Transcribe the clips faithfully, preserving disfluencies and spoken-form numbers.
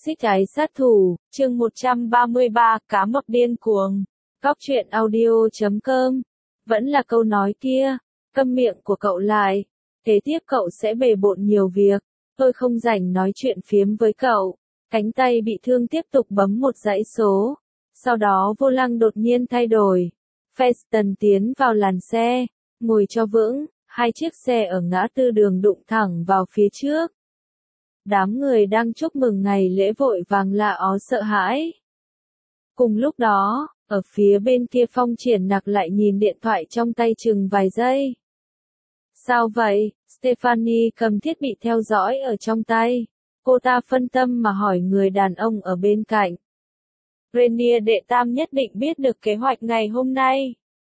Xích Ái Sát Thủ, chương một trăm ba mươi ba, Cá Mập Điên Cuồng. Góc truyện audio chấm com. Vẫn là câu nói kia, câm miệng của cậu lại. Kế tiếp cậu sẽ bề bộn nhiều việc, tôi không rảnh nói chuyện phiếm với cậu. Cánh tay bị thương tiếp tục bấm một dãy số. Sau đó vô lăng đột nhiên thay đổi. Feston tiến vào làn xe, ngồi cho vững, hai chiếc xe ở ngã tư đường đụng thẳng vào phía trước. Đám người đang chúc mừng ngày lễ vội vàng la ó sợ hãi. Cùng lúc đó, ở phía bên kia Phong Triển Nặc lại nhìn điện thoại trong tay chừng vài giây. Sao vậy? Stephanie cầm thiết bị theo dõi ở trong tay. Cô ta phân tâm mà hỏi người đàn ông ở bên cạnh. Rainier đệ tam nhất định biết được kế hoạch ngày hôm nay.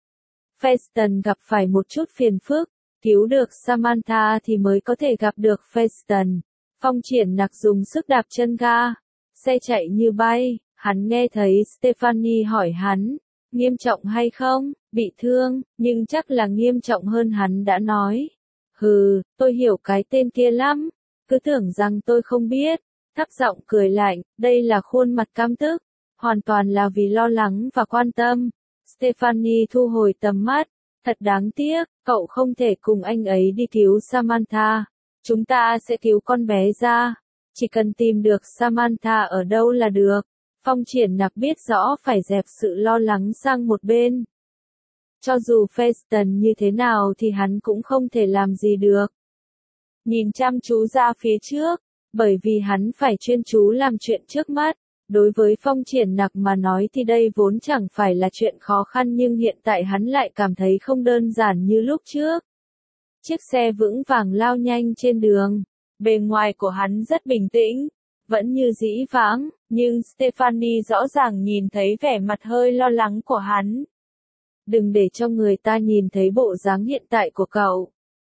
Feston gặp phải một chút phiền phức, cứu được Samantha thì mới có thể gặp được Feston. Phong Triển Nặc dùng sức đạp chân ga, xe chạy như bay, hắn nghe thấy Stephanie hỏi hắn, nghiêm trọng hay không, bị thương, nhưng chắc là nghiêm trọng hơn hắn đã nói. Hừ, tôi hiểu cái tên kia lắm, cứ tưởng rằng tôi không biết, thấp giọng cười lạnh, đây là khuôn mặt căm tức, hoàn toàn là vì lo lắng và quan tâm. Stephanie thu hồi tầm mắt, thật đáng tiếc, cậu không thể cùng anh ấy đi cứu Samantha. Chúng ta sẽ cứu con bé ra, chỉ cần tìm được Samantha ở đâu là được. Phong Triển Nặc biết rõ phải dẹp sự lo lắng sang một bên. Cho dù Feston như thế nào thì hắn cũng không thể làm gì được. Nhìn chăm chú ra phía trước, bởi vì hắn phải chuyên chú làm chuyện trước mắt. Đối với Phong Triển Nặc mà nói thì đây vốn chẳng phải là chuyện khó khăn, nhưng hiện tại hắn lại cảm thấy không đơn giản như lúc trước. Chiếc xe vững vàng lao nhanh trên đường, bề ngoài của hắn rất bình tĩnh, vẫn như dĩ vãng, nhưng Stephanie rõ ràng nhìn thấy vẻ mặt hơi lo lắng của hắn. Đừng để cho người ta nhìn thấy bộ dáng hiện tại của cậu.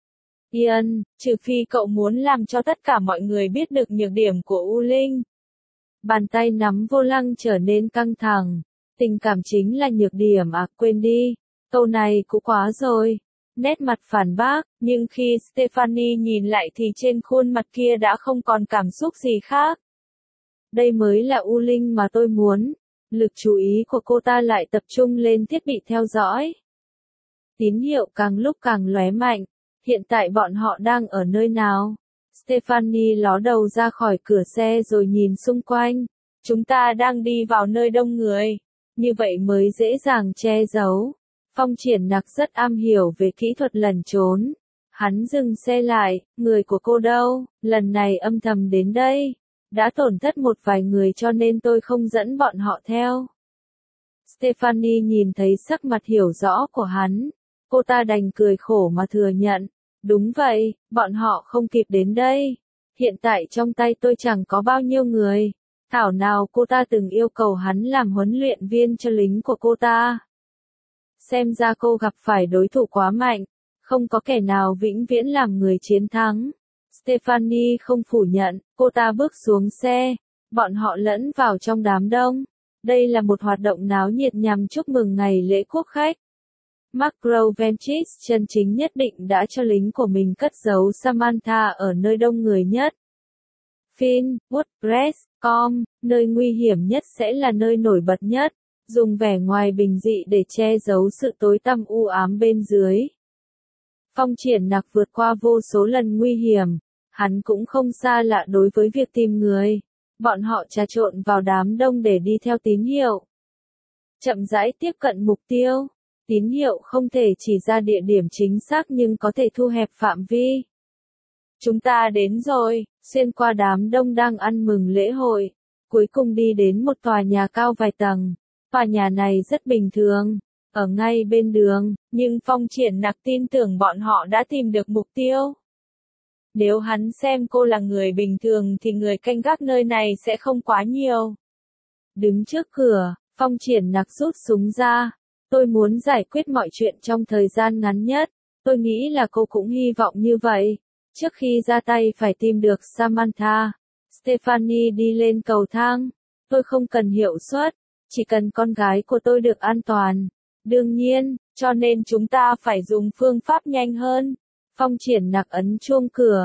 Ian, trừ phi cậu muốn làm cho tất cả mọi người biết được nhược điểm của U Linh. Bàn tay nắm vô lăng trở nên căng thẳng, tình cảm chính là nhược điểm à, quên đi, câu này cũng quá rồi. Nét mặt phản bác, nhưng khi Stephanie nhìn lại thì trên khuôn mặt kia đã không còn cảm xúc gì khác. Đây mới là U Linh mà tôi muốn. Lực chú ý của cô ta lại tập trung lên thiết bị theo dõi. Tín hiệu càng lúc càng lóe mạnh. Hiện tại bọn họ đang ở nơi nào? Stephanie ló đầu ra khỏi cửa xe rồi nhìn xung quanh. Chúng ta đang đi vào nơi đông người. Như vậy mới dễ dàng che giấu. Phong Triển Nặc rất am hiểu về kỹ thuật lẩn trốn. Hắn dừng xe lại, người của cô đâu, lần này âm thầm đến đây. Đã tổn thất một vài người cho nên tôi không dẫn bọn họ theo. Stephanie nhìn thấy sắc mặt hiểu rõ của hắn. Cô ta đành cười khổ mà thừa nhận. Đúng vậy, bọn họ không kịp đến đây. Hiện tại trong tay tôi chẳng có bao nhiêu người. Thảo nào cô ta từng yêu cầu hắn làm huấn luyện viên cho lính của cô ta. Xem ra cô gặp phải đối thủ quá mạnh, không có kẻ nào vĩnh viễn làm người chiến thắng. Stephanie không phủ nhận, cô ta bước xuống xe, bọn họ lẫn vào trong đám đông. Đây là một hoạt động náo nhiệt nhằm chúc mừng ngày lễ quốc khách. Mark Rovenchis chân chính nhất định đã cho lính của mình cất giấu Samantha ở nơi đông người nhất. Finn, WordPress chấm com, nơi nguy hiểm nhất sẽ là nơi nổi bật nhất. Dùng vẻ ngoài bình dị để che giấu sự tối tăm u ám bên dưới. Phong Triển Nặc vượt qua vô số lần nguy hiểm, hắn cũng không xa lạ đối với việc tìm người. Bọn họ trà trộn vào đám đông để đi theo tín hiệu. Chậm rãi tiếp cận mục tiêu. Tín hiệu không thể chỉ ra địa điểm chính xác nhưng có thể thu hẹp phạm vi. Chúng ta đến rồi, xuyên qua đám đông đang ăn mừng lễ hội. Cuối cùng đi đến một tòa nhà cao vài tầng. Tòa nhà này rất bình thường, ở ngay bên đường, nhưng Phong Triển Nặc tin tưởng bọn họ đã tìm được mục tiêu. Nếu hắn xem cô là người bình thường thì người canh gác nơi này sẽ không quá nhiều. Đứng trước cửa, Phong Triển Nặc rút súng ra. Tôi muốn giải quyết mọi chuyện trong thời gian ngắn nhất. Tôi nghĩ là cô cũng hy vọng như vậy. Trước khi ra tay phải tìm được Samantha. Stephanie đi lên cầu thang. Tôi không cần hiệu suất. Chỉ cần con gái của tôi được an toàn. Đương nhiên, cho nên chúng ta phải dùng phương pháp nhanh hơn. Phong Triển Nặc ấn chuông cửa.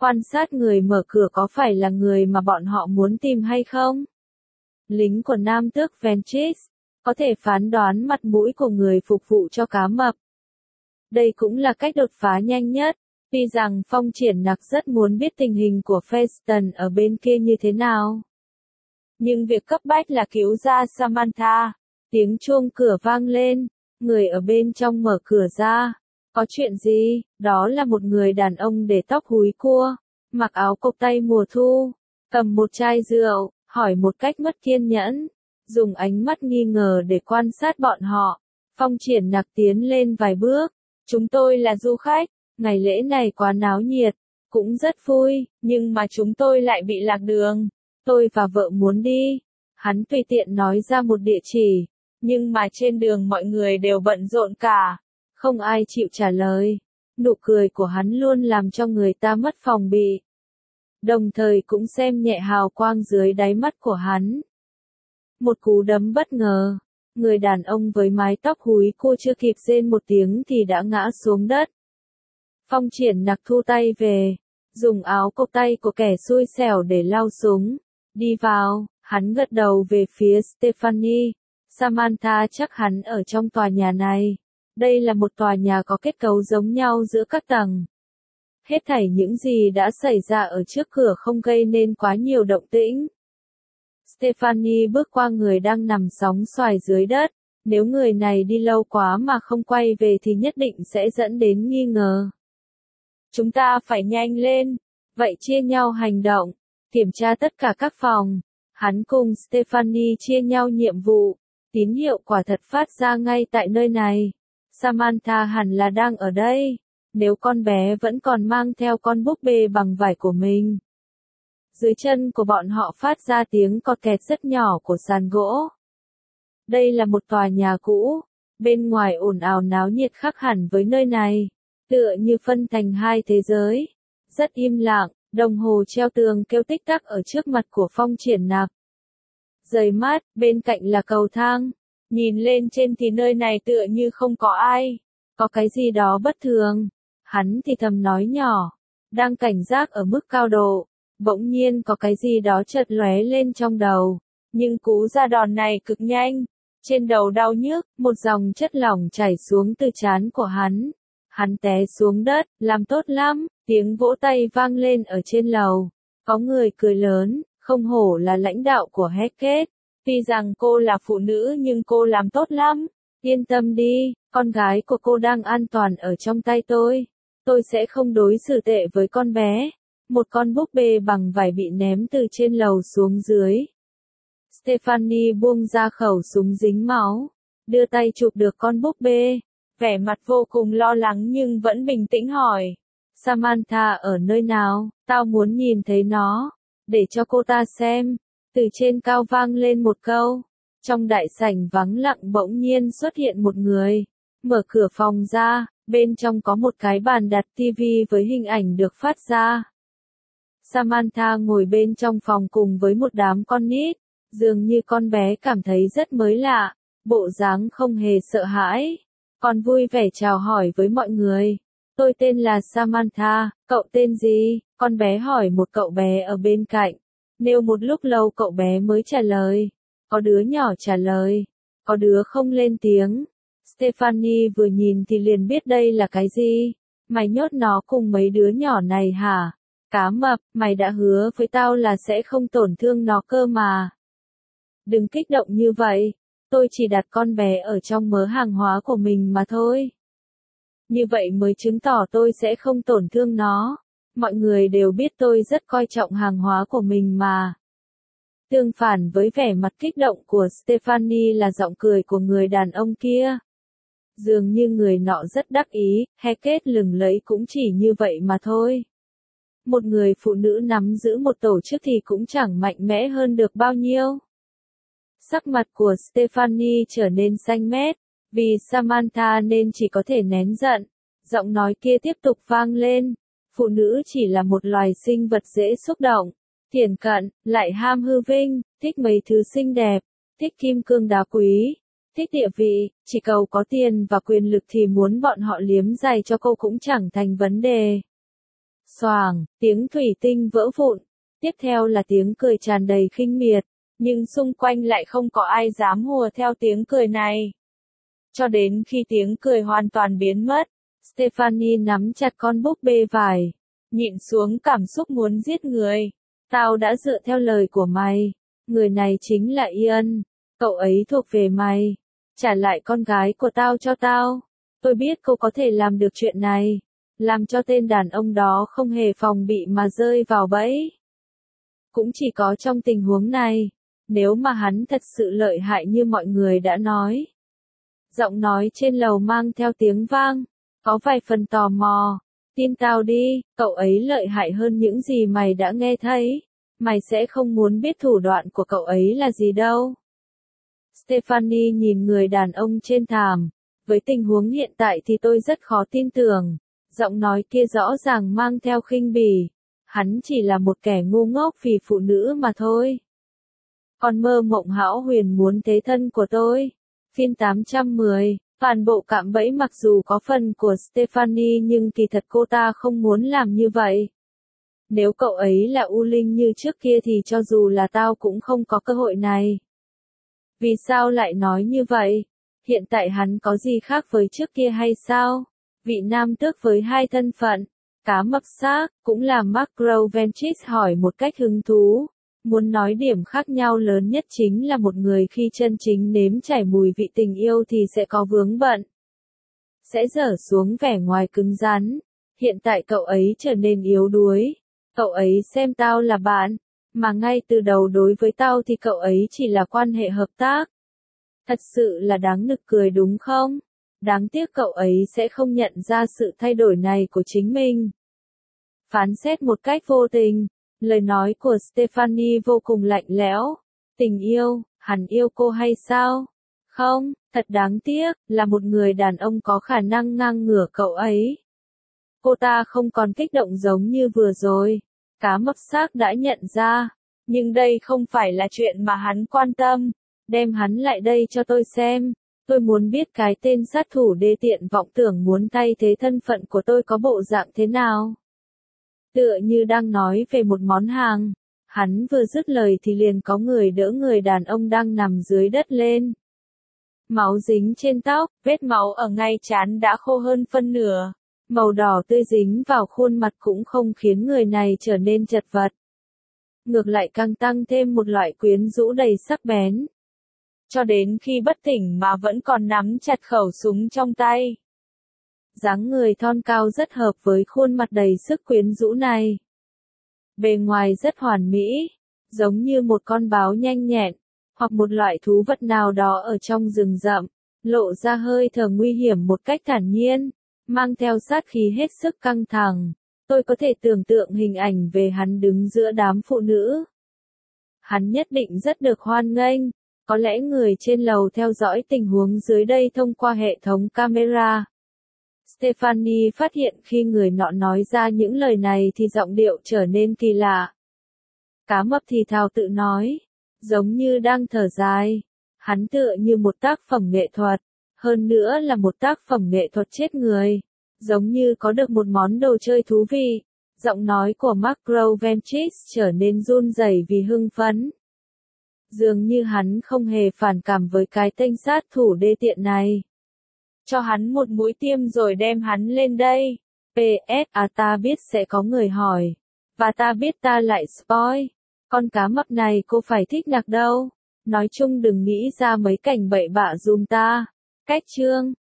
Quan sát người mở cửa có phải là người mà bọn họ muốn tìm hay không? Lính của nam tước Ventrix có thể phán đoán mặt mũi của người phục vụ cho cá mập. Đây cũng là cách đột phá nhanh nhất. Tuy rằng Phong Triển Nặc rất muốn biết tình hình của Feston ở bên kia như thế nào. Nhưng việc cấp bách là cứu ra Samantha. Tiếng chuông cửa vang lên, người ở bên trong mở cửa ra. Có chuyện gì? Đó là một người đàn ông để tóc húi cua, mặc áo cộc tay mùa thu, cầm một chai rượu, hỏi một cách mất kiên nhẫn, dùng ánh mắt nghi ngờ để quan sát bọn họ. Phong Triển Nặc tiến lên vài bước. Chúng tôi là du khách, ngày lễ này quá náo nhiệt, cũng rất vui, nhưng mà chúng tôi lại bị lạc đường. Tôi và vợ muốn đi. Hắn tùy tiện nói ra một địa chỉ, nhưng mà trên đường mọi người đều bận rộn cả. Không ai chịu trả lời. Nụ cười của hắn luôn làm cho người ta mất phòng bị. Đồng thời cũng xem nhẹ hào quang dưới đáy mắt của hắn. Một cú đấm bất ngờ. Người đàn ông với mái tóc húi cua chưa kịp rên một tiếng thì đã ngã xuống đất. Phong Triển Nặc thu tay về, dùng áo cộc tay của kẻ xui xẻo để lau súng. Đi vào, hắn gật đầu về phía Stephanie. Samantha chắc hắn ở trong tòa nhà này. Đây là một tòa nhà có kết cấu giống nhau giữa các tầng. Hết thảy những gì đã xảy ra ở trước cửa không gây nên quá nhiều động tĩnh. Stephanie bước qua người đang nằm sóng xoài dưới đất. Nếu người này đi lâu quá mà không quay về thì nhất định sẽ dẫn đến nghi ngờ. Chúng ta phải nhanh lên. Vậy chia nhau hành động. Kiểm tra tất cả các phòng. Hắn cùng Stephanie chia nhau nhiệm vụ. Tín hiệu quả thật phát ra ngay tại nơi này. Samantha hẳn là đang ở đây. Nếu con bé vẫn còn mang theo con búp bê bằng vải của mình. Dưới chân của bọn họ phát ra tiếng cọt kẹt rất nhỏ của sàn gỗ. Đây là một tòa nhà cũ. Bên ngoài ồn ào náo nhiệt khác hẳn với nơi này. Tựa như phân thành hai thế giới. Rất im lặng, đồng hồ treo tường kêu tích tắc ở trước mặt của Phong Triển Nặc. Giây mát, bên cạnh là cầu thang. Nhìn lên trên thì nơi này tựa như không có ai. Có cái gì đó bất thường. Hắn thì thầm nói nhỏ. Đang cảnh giác ở mức cao độ. Bỗng nhiên có cái gì đó chợt lóe lên trong đầu. Nhưng cú ra đòn này cực nhanh. Trên đầu đau nhức, một dòng chất lỏng chảy xuống từ trán của hắn. Hắn té xuống đất, làm tốt lắm. Tiếng vỗ tay vang lên ở trên lầu. Có người cười lớn, không hổ là lãnh đạo của Heket. Tuy rằng cô là phụ nữ nhưng cô làm tốt lắm. Yên tâm đi, con gái của cô đang an toàn ở trong tay tôi. Tôi sẽ không đối xử tệ với con bé. Một con búp bê bằng vải bị ném từ trên lầu xuống dưới. Stephanie buông ra khẩu súng dính máu. Đưa tay chụp được con búp bê. Vẻ mặt vô cùng lo lắng nhưng vẫn bình tĩnh hỏi. Samantha ở nơi nào? Tao muốn nhìn thấy nó. Để cho cô ta xem. Từ trên cao vang lên một câu. Trong đại sảnh vắng lặng bỗng nhiên xuất hiện một người. Mở cửa phòng ra, bên trong có một cái bàn đặt tivi với hình ảnh được phát ra. Samantha ngồi bên trong phòng cùng với một đám con nít. Dường như con bé cảm thấy rất mới lạ. Bộ dáng không hề sợ hãi. Còn vui vẻ chào hỏi với mọi người. Tôi tên là Samantha, cậu tên gì? Con bé hỏi một cậu bé ở bên cạnh. Nêu một lúc lâu cậu bé mới trả lời. Có đứa nhỏ trả lời. Có đứa không lên tiếng. Stephanie vừa nhìn thì liền biết đây là cái gì. Mày nhốt nó cùng mấy đứa nhỏ này hả? Cá mập, mày đã hứa với tao là sẽ không tổn thương nó cơ mà. Đừng kích động như vậy. Tôi chỉ đặt con bé ở trong mớ hàng hóa của mình mà thôi. Như vậy mới chứng tỏ tôi sẽ không tổn thương nó. Mọi người đều biết tôi rất coi trọng hàng hóa của mình mà. Tương phản với vẻ mặt kích động của Stephanie là giọng cười của người đàn ông kia. Dường như người nọ rất đắc ý, Heket lừng lẫy cũng chỉ như vậy mà thôi. Một người phụ nữ nắm giữ một tổ chức thì cũng chẳng mạnh mẽ hơn được bao nhiêu. Sắc mặt của Stephanie trở nên xanh mét, vì Samantha nên chỉ có thể nén giận. Giọng nói kia tiếp tục vang lên. Phụ nữ chỉ là một loài sinh vật dễ xúc động, thiển cận, lại ham hư vinh, thích mấy thứ xinh đẹp, thích kim cương đá quý, thích địa vị, chỉ cầu có tiền và quyền lực thì muốn bọn họ liếm giày cho cô cũng chẳng thành vấn đề. Xoàng, tiếng thủy tinh vỡ vụn. Tiếp theo là tiếng cười tràn đầy khinh miệt, nhưng xung quanh lại không có ai dám hùa theo tiếng cười này. Cho đến khi tiếng cười hoàn toàn biến mất, Stephanie nắm chặt con búp bê vải, nhịn xuống cảm xúc muốn giết người. Tao đã dựa theo lời của mày. Người này chính là Ian. Cậu ấy thuộc về mày. Trả lại con gái của tao cho tao. Tôi biết cô có thể làm được chuyện này. Làm cho tên đàn ông đó không hề phòng bị mà rơi vào bẫy. Cũng chỉ có trong tình huống này, nếu mà hắn thật sự lợi hại như mọi người đã nói. Giọng nói trên lầu mang theo tiếng vang, có vài phần tò mò. Tin tao đi, cậu ấy lợi hại hơn những gì mày đã nghe thấy. Mày sẽ không muốn biết thủ đoạn của cậu ấy là gì đâu. Stephanie nhìn người đàn ông trên thảm. Với tình huống hiện tại thì tôi rất khó tin tưởng. Giọng nói kia rõ ràng mang theo khinh bỉ. Hắn chỉ là một kẻ ngu ngốc vì phụ nữ mà thôi. Còn mơ mộng hão huyền muốn thế thân của tôi. Phiên tám trăm mười, toàn bộ cạm bẫy mặc dù có phần của Stephanie nhưng kỳ thật cô ta không muốn làm như vậy. Nếu cậu ấy là U Linh như trước kia thì cho dù là tao cũng không có cơ hội này. Vì sao lại nói như vậy? Hiện tại hắn có gì khác với trước kia hay sao? Vị nam tước với hai thân phận, cá mập xác, cũng là Mark Rovenchis hỏi một cách hứng thú. Muốn nói điểm khác nhau lớn nhất chính là một người khi chân chính nếm trải mùi vị tình yêu thì sẽ có vướng bận. Sẽ dở xuống vẻ ngoài cứng rắn. Hiện tại cậu ấy trở nên yếu đuối. Cậu ấy xem tao là bạn, mà ngay từ đầu đối với tao thì cậu ấy chỉ là quan hệ hợp tác. Thật sự là đáng nực cười đúng không? Đáng tiếc cậu ấy sẽ không nhận ra sự thay đổi này của chính mình. Phán xét một cách vô tình, lời nói của Stephanie vô cùng lạnh lẽo. Tình yêu, hắn yêu cô hay sao? Không, thật đáng tiếc, là một người đàn ông có khả năng ngang ngửa cậu ấy. Cô ta không còn kích động giống như vừa rồi. Cá mập xác đã nhận ra. Nhưng đây không phải là chuyện mà hắn quan tâm. Đem hắn lại đây cho tôi xem. Tôi muốn biết cái tên sát thủ đê tiện vọng tưởng muốn thay thế thân phận của tôi có bộ dạng thế nào. Tựa như đang nói về một món hàng. Hắn vừa dứt lời thì liền có người đỡ người đàn ông đang nằm dưới đất lên. Máu dính trên tóc, vết máu ở ngay trán đã khô hơn phân nửa. Màu đỏ tươi dính vào khuôn mặt cũng không khiến người này trở nên chật vật. Ngược lại càng tăng thêm một loại quyến rũ đầy sắc bén. Cho đến khi bất tỉnh mà vẫn còn nắm chặt khẩu súng trong tay. Dáng người thon cao rất hợp với khuôn mặt đầy sức quyến rũ này. Bề ngoài rất hoàn mỹ, giống như một con báo nhanh nhẹn, hoặc một loại thú vật nào đó ở trong rừng rậm, lộ ra hơi thở nguy hiểm một cách thản nhiên, mang theo sát khí hết sức căng thẳng. Tôi có thể tưởng tượng hình ảnh về hắn đứng giữa đám phụ nữ. Hắn nhất định rất được hoan nghênh. Có lẽ người trên lầu theo dõi tình huống dưới đây thông qua hệ thống camera. Stephanie phát hiện khi người nọ nói ra những lời này thì giọng điệu trở nên kỳ lạ. Cá mập thì thào tự nói, giống như đang thở dài. Hắn tựa như một tác phẩm nghệ thuật, hơn nữa là một tác phẩm nghệ thuật chết người. Giống như có được một món đồ chơi thú vị. Giọng nói của Mark Rovenchis trở nên run rẩy vì hưng phấn. Dường như hắn không hề phản cảm với cái tên sát thủ đê tiện này. Cho hắn một mũi tiêm rồi đem hắn lên đây. pê ét à ta biết sẽ có người hỏi. Và ta biết ta lại spoil. Con cá mập này cô phải thích nặc đâu. Nói chung đừng nghĩ ra mấy cảnh bậy bạ giùm ta. Cách chương